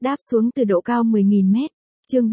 đáp xuống từ độ cao 10.000 mét. Chương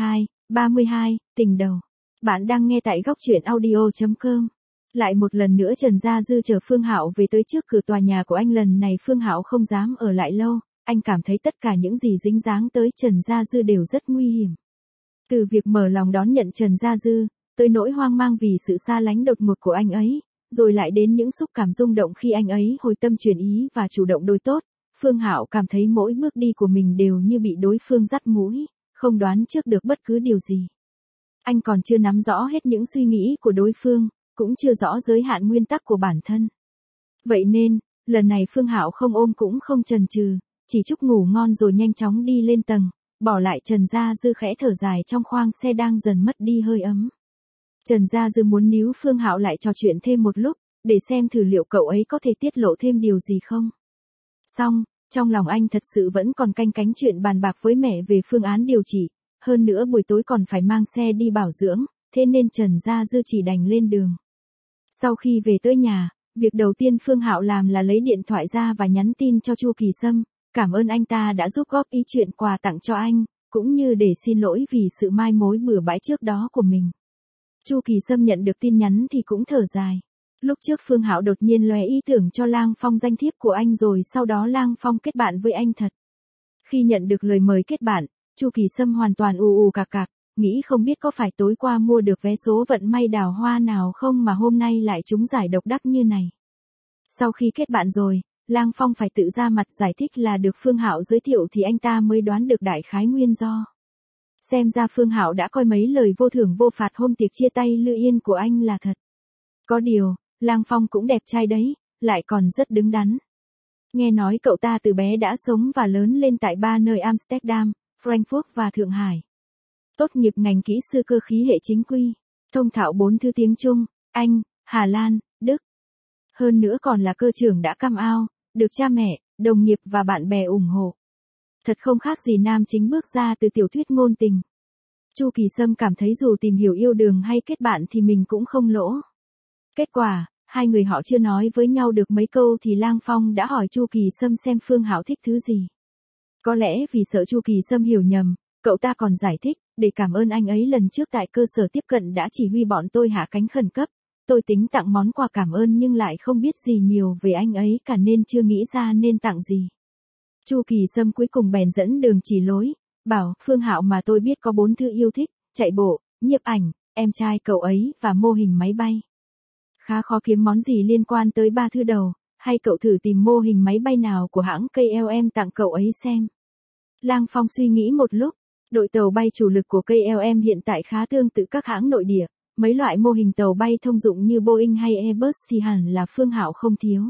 32, tình đầu. Bạn đang nghe tại góc truyện audio.com. Lại một lần nữa Trần Gia Dư chờ Phương Hạo về tới trước cửa tòa nhà của anh, lần này Phương Hạo không dám ở lại lâu, anh cảm thấy tất cả những gì dính dáng tới Trần Gia Dư đều rất nguy hiểm. Từ việc mở lòng đón nhận Trần Gia Dư, tới nỗi hoang mang vì sự xa lánh đột ngột của anh ấy, rồi lại đến những xúc cảm rung động khi anh ấy hồi tâm chuyển ý và chủ động đối tốt, Phương Hạo cảm thấy mỗi bước đi của mình đều như bị đối phương dắt mũi, không đoán trước được bất cứ điều gì. Anh còn chưa nắm rõ hết những suy nghĩ của đối phương, cũng chưa rõ giới hạn nguyên tắc của bản thân. Vậy nên, lần này Phương Hạo không ôm cũng không chần chừ, chỉ chúc ngủ ngon rồi nhanh chóng đi lên tầng, bỏ lại Trần Gia Dư khẽ thở dài trong khoang xe đang dần mất đi hơi ấm. Trần Gia Dư muốn níu Phương Hạo lại trò chuyện thêm một lúc, để xem thử liệu cậu ấy có thể tiết lộ thêm điều gì không. Xong, trong lòng anh thật sự vẫn còn canh cánh chuyện bàn bạc với mẹ về phương án điều trị, hơn nữa buổi tối còn phải mang xe đi bảo dưỡng, thế nên Trần Gia Dư chỉ đành lên đường. Sau khi về tới nhà, việc đầu tiên Phương Hạo làm là lấy điện thoại ra và nhắn tin cho Chu Kỳ Sâm, cảm ơn anh ta đã giúp góp ý chuyện quà tặng cho anh, cũng như để xin lỗi vì sự mai mối bừa bãi trước đó của mình. Chu Kỳ Sâm nhận được tin nhắn thì cũng thở dài. Lúc trước Phương Hạo đột nhiên lóe ý tưởng cho Lang Phong danh thiếp của anh rồi sau đó Lang Phong kết bạn với anh thật. Khi nhận được lời mời kết bạn, Chu Kỳ Sâm hoàn toàn ù cạc cạc, nghĩ không biết có phải tối qua mua được vé số vận may đào hoa nào không mà hôm nay lại trúng giải độc đắc như này. Sau khi kết bạn rồi, Lang Phong phải tự ra mặt giải thích là được Phương Hạo giới thiệu thì anh ta mới đoán được đại khái nguyên do. Xem ra Phương Hạo đã coi mấy lời vô thưởng vô phạt hôm tiệc chia tay Lư Yên của anh là thật. Có điều, Lang Phong cũng đẹp trai đấy, lại còn rất đứng đắn. Nghe nói cậu ta từ bé đã sống và lớn lên tại ba nơi Amsterdam, Frankfurt và Thượng Hải. Tốt nghiệp ngành kỹ sư cơ khí hệ chính quy, thông thạo 4 thứ tiếng Trung, Anh, Hà Lan, Đức. Hơn nữa còn là cơ trưởng đã come out, được cha mẹ, đồng nghiệp và bạn bè ủng hộ. Thật không khác gì nam chính bước ra từ tiểu thuyết ngôn tình. Chu Kỳ Sâm cảm thấy dù tìm hiểu yêu đương hay kết bạn thì mình cũng không lỗ. Kết quả, hai người họ chưa nói với nhau được mấy câu thì Lang Phong đã hỏi Chu Kỳ Sâm xem Phương Hạo thích thứ gì. Có lẽ vì sợ Chu Kỳ Sâm hiểu nhầm, cậu ta còn giải thích, để cảm ơn anh ấy lần trước tại cơ sở tiếp cận đã chỉ huy bọn tôi hạ cánh khẩn cấp. Tôi tính tặng món quà cảm ơn nhưng lại không biết gì nhiều về anh ấy cả nên chưa nghĩ ra nên tặng gì. Chu Kỳ Sâm cuối cùng bèn dẫn đường chỉ lối, bảo Phương Hạo mà tôi biết có 4 thứ yêu thích, chạy bộ, nhiếp ảnh, em trai cậu ấy và mô hình máy bay. Khá khó kiếm món gì liên quan tới 3 thứ đầu, hay cậu thử tìm mô hình máy bay nào của hãng KLM tặng cậu ấy xem. Lang Phong suy nghĩ một lúc, đội tàu bay chủ lực của KLM hiện tại khá tương tự các hãng nội địa, mấy loại mô hình tàu bay thông dụng như Boeing hay Airbus thì hẳn là Phương Hạo không thiếu.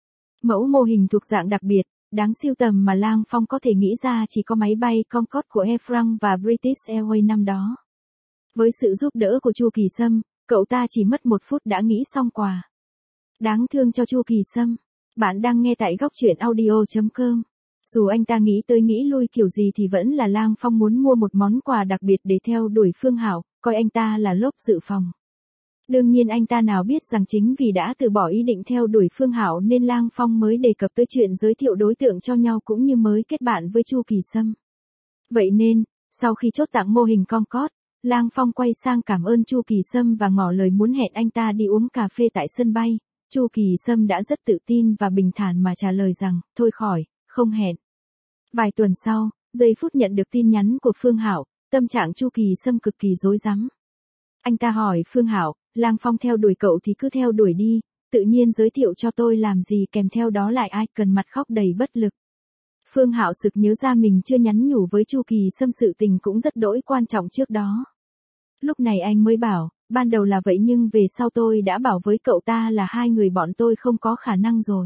Mẫu mô hình thuộc dạng đặc biệt, đáng sưu tầm mà Lang Phong có thể nghĩ ra chỉ có máy bay Concorde của Air France và British Airways năm đó. Với sự giúp đỡ của Chu Kỳ Sâm, cậu ta chỉ mất 1 phút đã nghĩ xong quà. Đáng thương cho Chu Kỳ Sâm. Bạn đang nghe tại góc truyện audio.com. Dù anh ta nghĩ tới nghĩ lui kiểu gì thì vẫn là Lang Phong muốn mua một món quà đặc biệt để theo đuổi Phương Hạo, coi anh ta là lốp dự phòng. Đương nhiên anh ta nào biết rằng chính vì đã từ bỏ ý định theo đuổi Phương Hạo nên Lang Phong mới đề cập tới chuyện giới thiệu đối tượng cho nhau cũng như mới kết bạn với Chu Kỳ Sâm. Vậy nên, sau khi chốt tặng mô hình Concorde, Lang Phong quay sang cảm ơn Chu Kỳ Sâm và ngỏ lời muốn hẹn anh ta đi uống cà phê tại sân bay. Chu Kỳ Sâm đã rất tự tin và bình thản mà trả lời rằng, thôi khỏi, không hẹn. Vài tuần sau, giây phút nhận được tin nhắn của Phương Hạo, tâm trạng Chu Kỳ Sâm cực kỳ rối rắm. Anh ta hỏi Phương Hạo, Lang Phong theo đuổi cậu thì cứ theo đuổi đi, tự nhiên giới thiệu cho tôi làm gì kèm theo đó lại ai cần mặt khóc đầy bất lực. Phương Hạo sực nhớ ra mình chưa nhắn nhủ với Chu Kỳ Sâm sự tình cũng rất đỗi quan trọng trước đó. Lúc này anh mới bảo, ban đầu là vậy nhưng về sau tôi đã bảo với cậu ta là hai người bọn tôi không có khả năng rồi.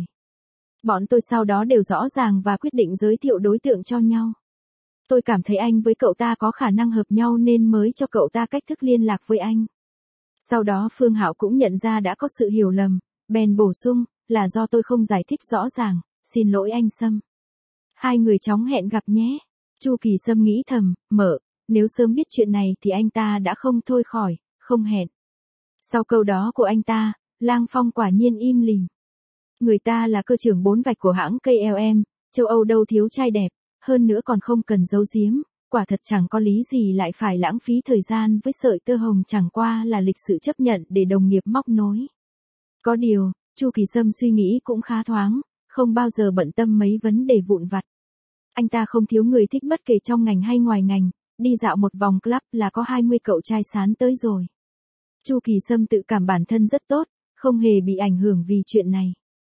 Bọn tôi sau đó đều rõ ràng và quyết định giới thiệu đối tượng cho nhau. Tôi cảm thấy anh với cậu ta có khả năng hợp nhau nên mới cho cậu ta cách thức liên lạc với anh. Sau đó Phương Hạo cũng nhận ra đã có sự hiểu lầm, bèn bổ sung, là do tôi không giải thích rõ ràng, xin lỗi anh Sâm. Hai người chóng hẹn gặp nhé. Chu Kỳ Sâm nghĩ thầm, nếu sớm biết chuyện này thì anh ta đã không thôi khỏi, không hẹn. Sau câu đó của anh ta, Lang Phong quả nhiên im lìm. Người ta là cơ trưởng 4 vạch của hãng KLM, châu Âu đâu thiếu trai đẹp, hơn nữa còn không cần giấu giếm, quả thật chẳng có lý gì lại phải lãng phí thời gian với sợi tơ hồng chẳng qua là lịch sự chấp nhận để đồng nghiệp móc nối. Có điều, Chu Kỳ Sâm suy nghĩ cũng khá thoáng, không bao giờ bận tâm mấy vấn đề vụn vặt. Anh ta không thiếu người thích bất kể trong ngành hay ngoài ngành, đi dạo một vòng club là có 20 cậu trai sán tới rồi. Chu Kỳ Sâm tự cảm bản thân rất tốt, không hề bị ảnh hưởng vì chuyện này.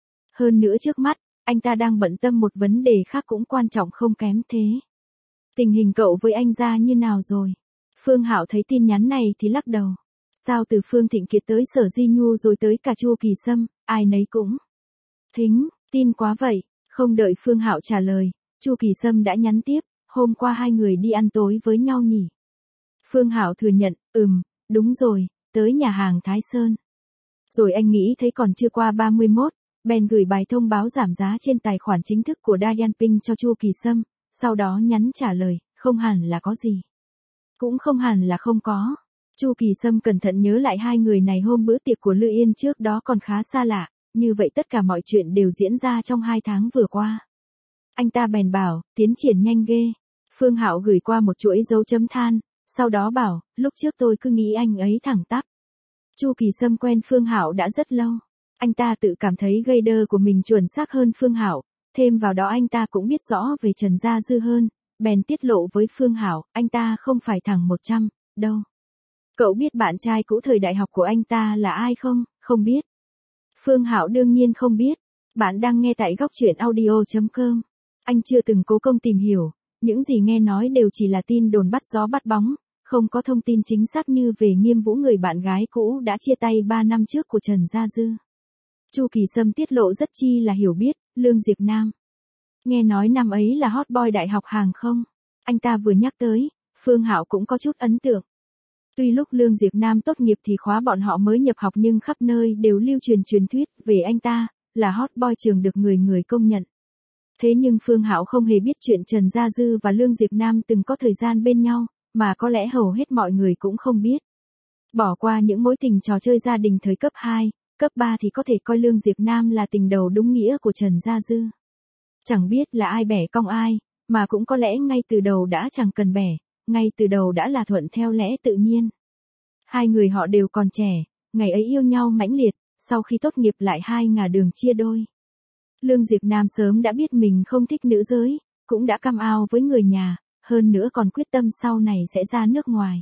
Hơn nữa trước mắt, anh ta đang bận tâm một vấn đề khác cũng quan trọng không kém thế. Tình hình cậu với anh ra như nào rồi? Phương Hạo thấy tin nhắn này thì lắc đầu. Sao từ Phương Thịnh Kiệt tới Sở Di Nhu rồi tới cả Chu Kỳ Sâm, ai nấy cũng thính, tin quá vậy. Không đợi Phương Hạo trả lời, Chu Kỳ Sâm đã nhắn tiếp, hôm qua hai người đi ăn tối với nhau nhỉ? Phương Hạo thừa nhận, đúng rồi, tới nhà hàng Thái Sơn. Rồi anh nghĩ thấy còn chưa qua 31, bèn gửi bài thông báo giảm giá trên tài khoản chính thức của Dian Ping cho Chu Kỳ Sâm, sau đó nhắn trả lời, không hẳn là có gì. Cũng không hẳn là không có. Chu Kỳ Sâm cẩn thận nhớ lại hai người này hôm bữa tiệc của Lư Yên trước đó còn khá xa lạ, như vậy tất cả mọi chuyện đều diễn ra trong 2 tháng vừa qua. Anh ta bèn bảo, tiến triển nhanh ghê. Phương Hạo gửi qua một chuỗi dấu chấm than, sau đó bảo, lúc trước tôi cứ nghĩ anh ấy thẳng tắp. Chu Kỳ Sâm quen Phương Hạo đã rất lâu. Anh ta tự cảm thấy gây đơ của mình chuẩn xác hơn Phương Hạo, thêm vào đó anh ta cũng biết rõ về Trần Gia Dư hơn, bèn tiết lộ với Phương Hạo, anh ta không phải thẳng 100, đâu. Cậu biết bạn trai cũ thời đại học của anh ta là ai không? Không biết. Phương Hạo đương nhiên không biết. Bạn đang nghe tại góc truyện audio.com. Anh chưa từng cố công tìm hiểu, những gì nghe nói đều chỉ là tin đồn bắt gió bắt bóng, không có thông tin chính xác như về Nghiêm Vũ người bạn gái cũ đã chia tay 3 năm trước của Trần Gia Dư. Chu Kỳ Sâm tiết lộ rất chi là hiểu biết, Lương Diệp Nam. Nghe nói năm ấy là hot boy đại học hàng không. Anh ta vừa nhắc tới, Phương Hạo cũng có chút ấn tượng. Tuy lúc Lương Diệp Nam tốt nghiệp thì khóa bọn họ mới nhập học nhưng khắp nơi đều lưu truyền thuyết về anh ta, là hot boy trường được người người công nhận. Thế nhưng Phương Hạo không hề biết chuyện Trần Gia Dư và Lương Diệp Nam từng có thời gian bên nhau, mà có lẽ hầu hết mọi người cũng không biết. Bỏ qua những mối tình trò chơi gia đình thời cấp 2, cấp 3 thì có thể coi Lương Diệp Nam là tình đầu đúng nghĩa của Trần Gia Dư. Chẳng biết là ai bẻ cong ai, mà cũng có lẽ ngay từ đầu đã chẳng cần bẻ, ngay từ đầu đã là thuận theo lẽ tự nhiên. Hai người họ đều còn trẻ, ngày ấy yêu nhau mãnh liệt, sau khi tốt nghiệp lại hai ngả đường chia đôi. Lương Diệp Nam sớm đã biết mình không thích nữ giới, cũng đã cam ao với người nhà, hơn nữa còn quyết tâm sau này sẽ ra nước ngoài.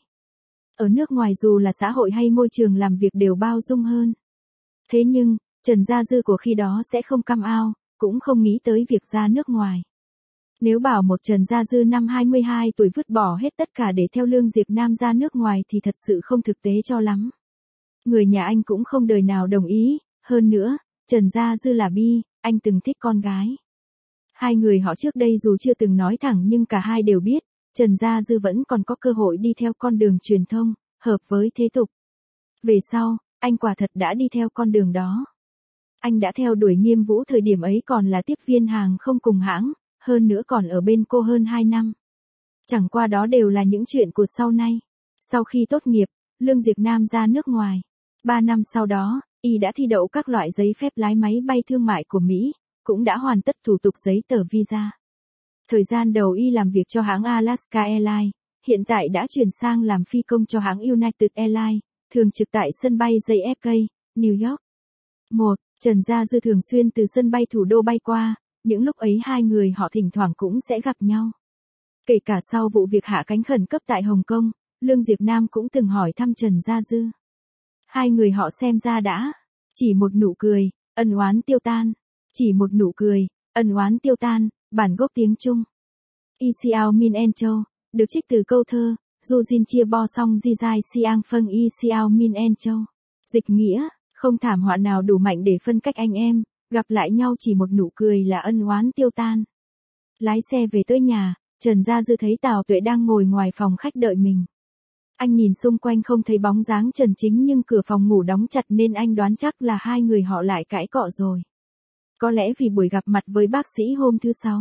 Ở nước ngoài dù là xã hội hay môi trường làm việc đều bao dung hơn. Thế nhưng, Trần Gia Dư của khi đó sẽ không cam ao, cũng không nghĩ tới việc ra nước ngoài. Nếu bảo một Trần Gia Dư năm 22 tuổi vứt bỏ hết tất cả để theo Lương Diệp Nam ra nước ngoài thì thật sự không thực tế cho lắm. Người nhà anh cũng không đời nào đồng ý, hơn nữa, Trần Gia Dư là bi, anh từng thích con gái. Hai người họ trước đây dù chưa từng nói thẳng nhưng cả hai đều biết, Trần Gia Dư vẫn còn có cơ hội đi theo con đường truyền thông, hợp với thế tục. Về sau, anh quả thật đã đi theo con đường đó. Anh đã theo đuổi Nghiêm Vũ thời điểm ấy còn là tiếp viên hàng không cùng hãng, hơn nữa còn ở bên cô hơn 2 năm. Chẳng qua đó đều là những chuyện của sau này. Sau khi tốt nghiệp, Lương Diệp Nam ra nước ngoài. 3 năm sau đó, y đã thi đậu các loại giấy phép lái máy bay thương mại của Mỹ, cũng đã hoàn tất thủ tục giấy tờ visa. Thời gian đầu y làm việc cho hãng Alaska Airlines, hiện tại đã chuyển sang làm phi công cho hãng United Airlines, thường trực tại sân bay JFK, New York. 1. Trần Gia Dư thường xuyên từ sân bay thủ đô bay qua, những lúc ấy hai người họ thỉnh thoảng cũng sẽ gặp nhau. Kể cả sau vụ việc hạ cánh khẩn cấp tại Hồng Kông, Lương Diệp Nam cũng từng hỏi thăm Trần Gia Dư. Hai người họ xem ra đã, chỉ một nụ cười, ân oán tiêu tan. Chỉ một nụ cười, ân oán tiêu tan, bản gốc tiếng Trung. Y Xiao Min En Châu, được trích từ câu thơ, Du Jin Chia Bo Song Di Jai Xiang Phân Y Xiao Min En Châu. Dịch nghĩa, không thảm họa nào đủ mạnh để phân cách anh em, gặp lại nhau chỉ một nụ cười là ân oán tiêu tan. Lái xe về tới nhà, Trần Gia Dư thấy Tào Tuệ đang ngồi ngoài phòng khách đợi mình. Anh nhìn xung quanh không thấy bóng dáng Trần Chính nhưng cửa phòng ngủ đóng chặt nên anh đoán chắc là hai người họ lại cãi cọ rồi. Có lẽ vì buổi gặp mặt với bác sĩ hôm thứ 6.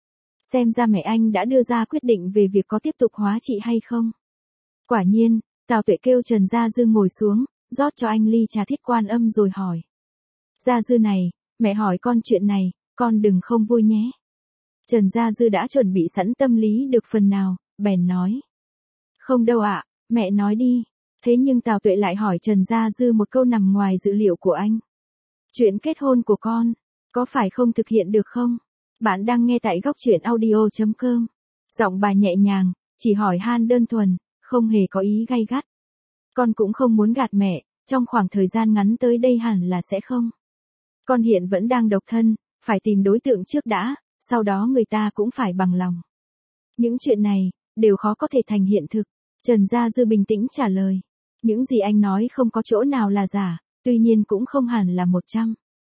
Xem ra mẹ anh đã đưa ra quyết định về việc có tiếp tục hóa trị hay không. Quả nhiên, Tào Tuệ kêu Trần Gia Dư ngồi xuống, rót cho anh ly trà Thiết Quan Âm rồi hỏi. Gia Dư này, mẹ hỏi con chuyện này, con đừng không vui nhé. Trần Gia Dư đã chuẩn bị sẵn tâm lý được phần nào, bèn nói. Không đâu ạ, mẹ nói đi. Thế nhưng Tào Tuệ lại hỏi Trần Gia Dư một câu nằm ngoài dự liệu của anh. Chuyện kết hôn của con, có phải không thực hiện được không? Bạn đang nghe tại góc truyện audio.com. Giọng bà nhẹ nhàng, chỉ hỏi han đơn thuần, không hề có ý gay gắt. Con cũng không muốn gạt mẹ, trong khoảng thời gian ngắn tới đây hẳn là sẽ không. Con hiện vẫn đang độc thân, phải tìm đối tượng trước đã, sau đó người ta cũng phải bằng lòng. Những chuyện này, đều khó có thể thành hiện thực. Trần Gia Dư bình tĩnh trả lời. Những gì anh nói không có chỗ nào là giả, tuy nhiên cũng không hẳn là 100.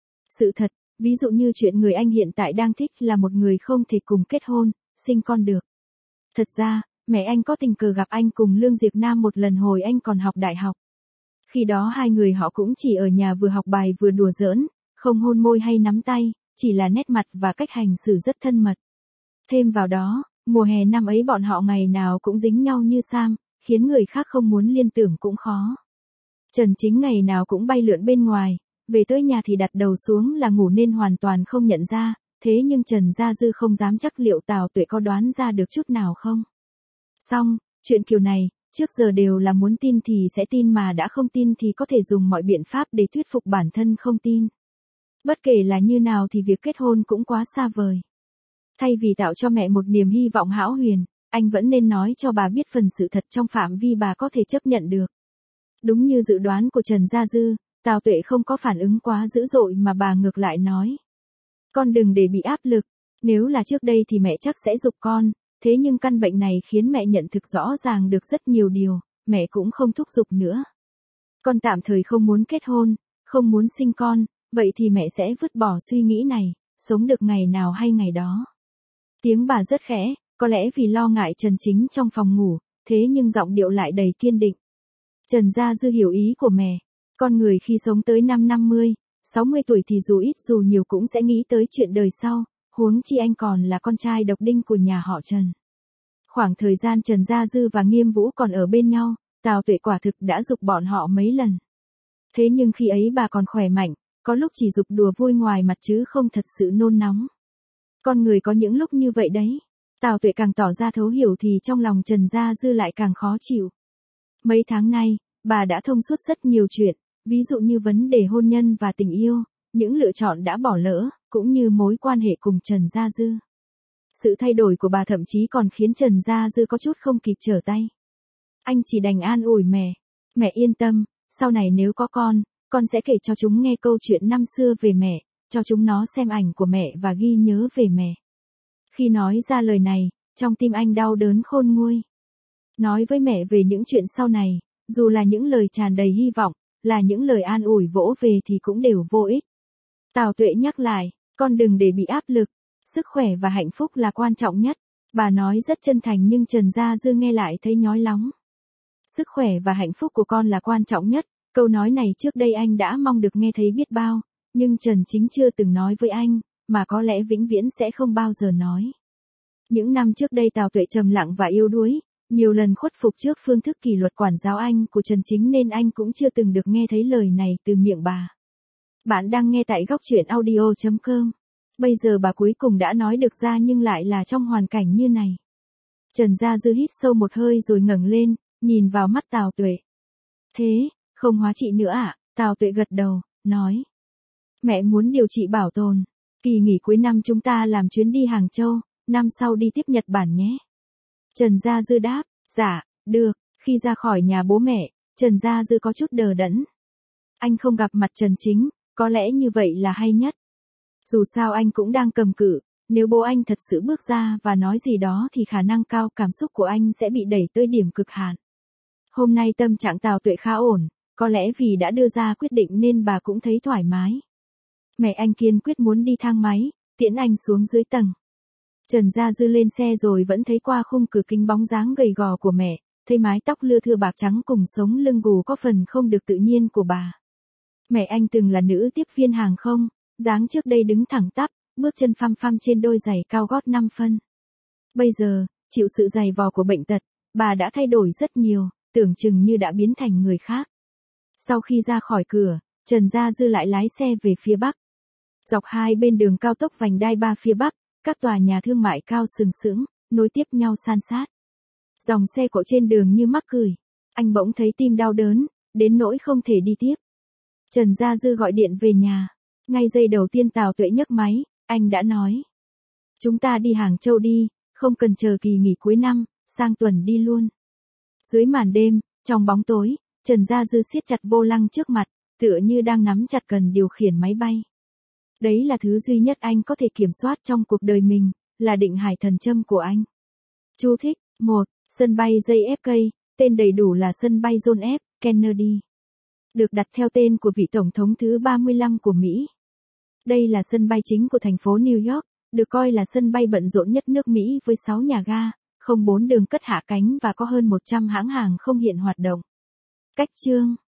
Sự thật, ví dụ như chuyện người anh hiện tại đang thích là một người không thể cùng kết hôn, sinh con được. Thật ra, mẹ anh có tình cờ gặp anh cùng Lương Diệp Nam một lần hồi anh còn học đại học. Khi đó hai người họ cũng chỉ ở nhà vừa học bài vừa đùa giỡn, không hôn môi hay nắm tay, chỉ là nét mặt và cách hành xử rất thân mật. Thêm vào đó, mùa hè năm ấy bọn họ ngày nào cũng dính nhau như sam, khiến người khác không muốn liên tưởng cũng khó. Trần Chính ngày nào cũng bay lượn bên ngoài, về tới nhà thì đặt đầu xuống là ngủ nên hoàn toàn không nhận ra, thế nhưng Trần Gia Dư không dám chắc liệu Tào Tuệ có đoán ra được chút nào không. Xong, chuyện kiểu này, trước giờ đều là muốn tin thì sẽ tin mà đã không tin thì có thể dùng mọi biện pháp để thuyết phục bản thân không tin. Bất kể là như nào thì việc kết hôn cũng quá xa vời. Thay vì tạo cho mẹ một niềm hy vọng hão huyền, anh vẫn nên nói cho bà biết phần sự thật trong phạm vi bà có thể chấp nhận được. Đúng như dự đoán của Trần Gia Dư, Tào Tuệ không có phản ứng quá dữ dội mà bà ngược lại nói. Con đừng để bị áp lực, nếu là trước đây thì mẹ chắc sẽ giục con, thế nhưng căn bệnh này khiến mẹ nhận thức rõ ràng được rất nhiều điều, mẹ cũng không thúc giục nữa. Con tạm thời không muốn kết hôn, không muốn sinh con, vậy thì mẹ sẽ vứt bỏ suy nghĩ này, sống được ngày nào hay ngày đó. Tiếng bà rất khẽ, có lẽ vì lo ngại Trần Chính trong phòng ngủ, thế nhưng giọng điệu lại đầy kiên định. Trần Gia Dư hiểu ý của mẹ, con người khi sống tới năm 50, 60 tuổi thì dù ít dù nhiều cũng sẽ nghĩ tới chuyện đời sau, huống chi anh còn là con trai độc đinh của nhà họ Trần. Khoảng thời gian Trần Gia Dư và Nghiêm Vũ còn ở bên nhau, Tào Tuệ quả thực đã giục bọn họ mấy lần. Thế nhưng khi ấy bà còn khỏe mạnh, có lúc chỉ giục đùa vui ngoài mặt chứ không thật sự nôn nóng. Con người có những lúc như vậy đấy. Tào Tuệ càng tỏ ra thấu hiểu thì trong lòng Trần Gia Dư lại càng khó chịu. Mấy tháng nay, bà đã thông suốt rất nhiều chuyện, ví dụ như vấn đề hôn nhân và tình yêu, những lựa chọn đã bỏ lỡ, cũng như mối quan hệ cùng Trần Gia Dư. Sự thay đổi của bà thậm chí còn khiến Trần Gia Dư có chút không kịp trở tay. Anh chỉ đành an ủi mẹ yên tâm, sau này nếu có con sẽ kể cho chúng nghe câu chuyện năm xưa về mẹ, cho chúng nó xem ảnh của mẹ và ghi nhớ về mẹ. Khi nói ra lời này, trong tim anh đau đớn khôn nguôi. Nói với mẹ về những chuyện sau này, dù là những lời tràn đầy hy vọng, là những lời an ủi vỗ về thì cũng đều vô ích. Tào Tuệ nhắc lại, con đừng để bị áp lực, sức khỏe và hạnh phúc là quan trọng nhất. Bà nói rất chân thành nhưng Trần Gia Dư nghe lại thấy nhói lóng. Sức khỏe và hạnh phúc của con là quan trọng nhất, câu nói này trước đây anh đã mong được nghe thấy biết bao, nhưng Trần Chính chưa từng nói với anh, mà có lẽ vĩnh viễn sẽ không bao giờ nói. Những năm trước đây Tào Tuệ trầm lặng và yếu đuối, nhiều lần khuất phục trước phương thức kỷ luật quản giáo anh của Trần Chính nên anh cũng chưa từng được nghe thấy lời này từ miệng bà. Bạn đang nghe tại góc truyện audio.com. Bây giờ bà cuối cùng đã nói được ra nhưng lại là trong hoàn cảnh như này. Trần Gia Dư hít sâu một hơi rồi ngẩng lên, nhìn vào mắt Tào Tuệ. Thế, không hóa trị nữa ạ? Tào Tuệ gật đầu, nói. Mẹ muốn điều trị bảo tồn. Kỳ nghỉ cuối năm chúng ta làm chuyến đi Hàng Châu, năm sau đi tiếp Nhật Bản nhé. Trần Gia Dư đáp, dạ, được. Khi ra khỏi nhà bố mẹ, Trần Gia Dư có chút đờ đẫn. Anh không gặp mặt Trần Chính, có lẽ như vậy là hay nhất. Dù sao anh cũng đang cầm cự, nếu bố anh thật sự bước ra và nói gì đó thì khả năng cao cảm xúc của anh sẽ bị đẩy tới điểm cực hạn. Hôm nay tâm trạng Tào Tuệ khá ổn, có lẽ vì đã đưa ra quyết định nên bà cũng thấy thoải mái. Mẹ anh kiên quyết muốn đi thang máy, tiễn anh xuống dưới tầng. Trần Gia Dư lên xe rồi vẫn thấy qua khung cửa kính bóng dáng gầy gò của mẹ, thấy mái tóc lưa thưa bạc trắng cùng sống lưng gù có phần không được tự nhiên của bà. Mẹ anh từng là nữ tiếp viên hàng không, dáng trước đây đứng thẳng tắp, bước chân phăm phăm trên đôi giày cao gót 5 phân. Bây giờ, chịu sự dày vò của bệnh tật, bà đã thay đổi rất nhiều, tưởng chừng như đã biến thành người khác. Sau khi ra khỏi cửa, Trần Gia Dư lại lái xe về phía bắc. Dọc hai bên đường cao tốc vành đai 3 phía bắc, các tòa nhà thương mại cao sừng sững, nối tiếp nhau san sát. Dòng xe cộ trên đường như mắc cười. Anh bỗng thấy tim đau đớn, đến nỗi không thể đi tiếp. Trần Gia Dư gọi điện về nhà. Ngay giây đầu tiên Tào Tuệ nhấc máy, anh đã nói. Chúng ta đi Hàng Châu đi, không cần chờ kỳ nghỉ cuối năm, sang tuần đi luôn. Dưới màn đêm, trong bóng tối, Trần Gia Dư siết chặt vô lăng trước mặt, tựa như đang nắm chặt cần điều khiển máy bay. Đấy là thứ duy nhất anh có thể kiểm soát trong cuộc đời mình, là định hải thần châm của anh. Chú thích: 1. Sân bay JFK, tên đầy đủ là sân bay John F. Kennedy. Được đặt theo tên của vị tổng thống thứ 35 của Mỹ. Đây là sân bay chính của thành phố New York, được coi là sân bay bận rộn nhất nước Mỹ với 6 nhà ga, 04 đường cất hạ cánh và có hơn 100 hãng hàng không hiện hoạt động. Cách chương